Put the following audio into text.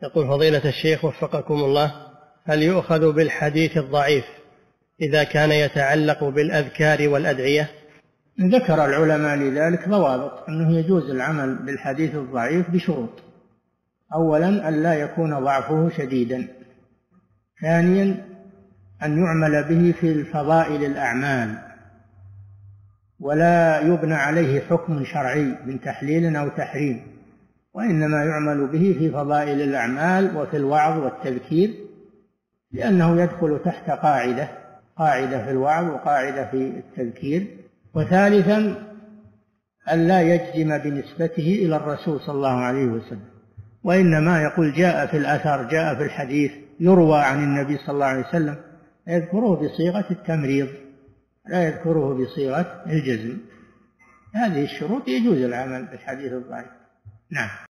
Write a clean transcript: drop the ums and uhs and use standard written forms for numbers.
يقول فضيلة الشيخ وفقكم الله، هل يؤخذ بالحديث الضعيف إذا كان يتعلق بالأذكار والأدعية؟ ذكر العلماء لذلك ضوابط، أنه يجوز العمل بالحديث الضعيف بشروط: أولا أن لا يكون ضعفه شديدا، ثانيا أن يعمل به في الفضائل الأعمال ولا يبنى عليه حكم شرعي من تحليل أو تحريم، وإنما يعمل به في فضائل الأعمال وفي الوعظ والتذكير، لأنه يدخل تحت قاعدة في الوعظ وقاعدة في التذكير. وثالثا أن لا يجزم بنسبته إلى الرسول صلى الله عليه وسلم، وإنما يقول جاء في الأثر، جاء في الحديث، يروى عن النبي صلى الله عليه وسلم، يذكره بصيغة التمريض لا يذكره بصيغة الجزم. هذه الشروط يجوز العمل بالحديث الضعيف. نعم.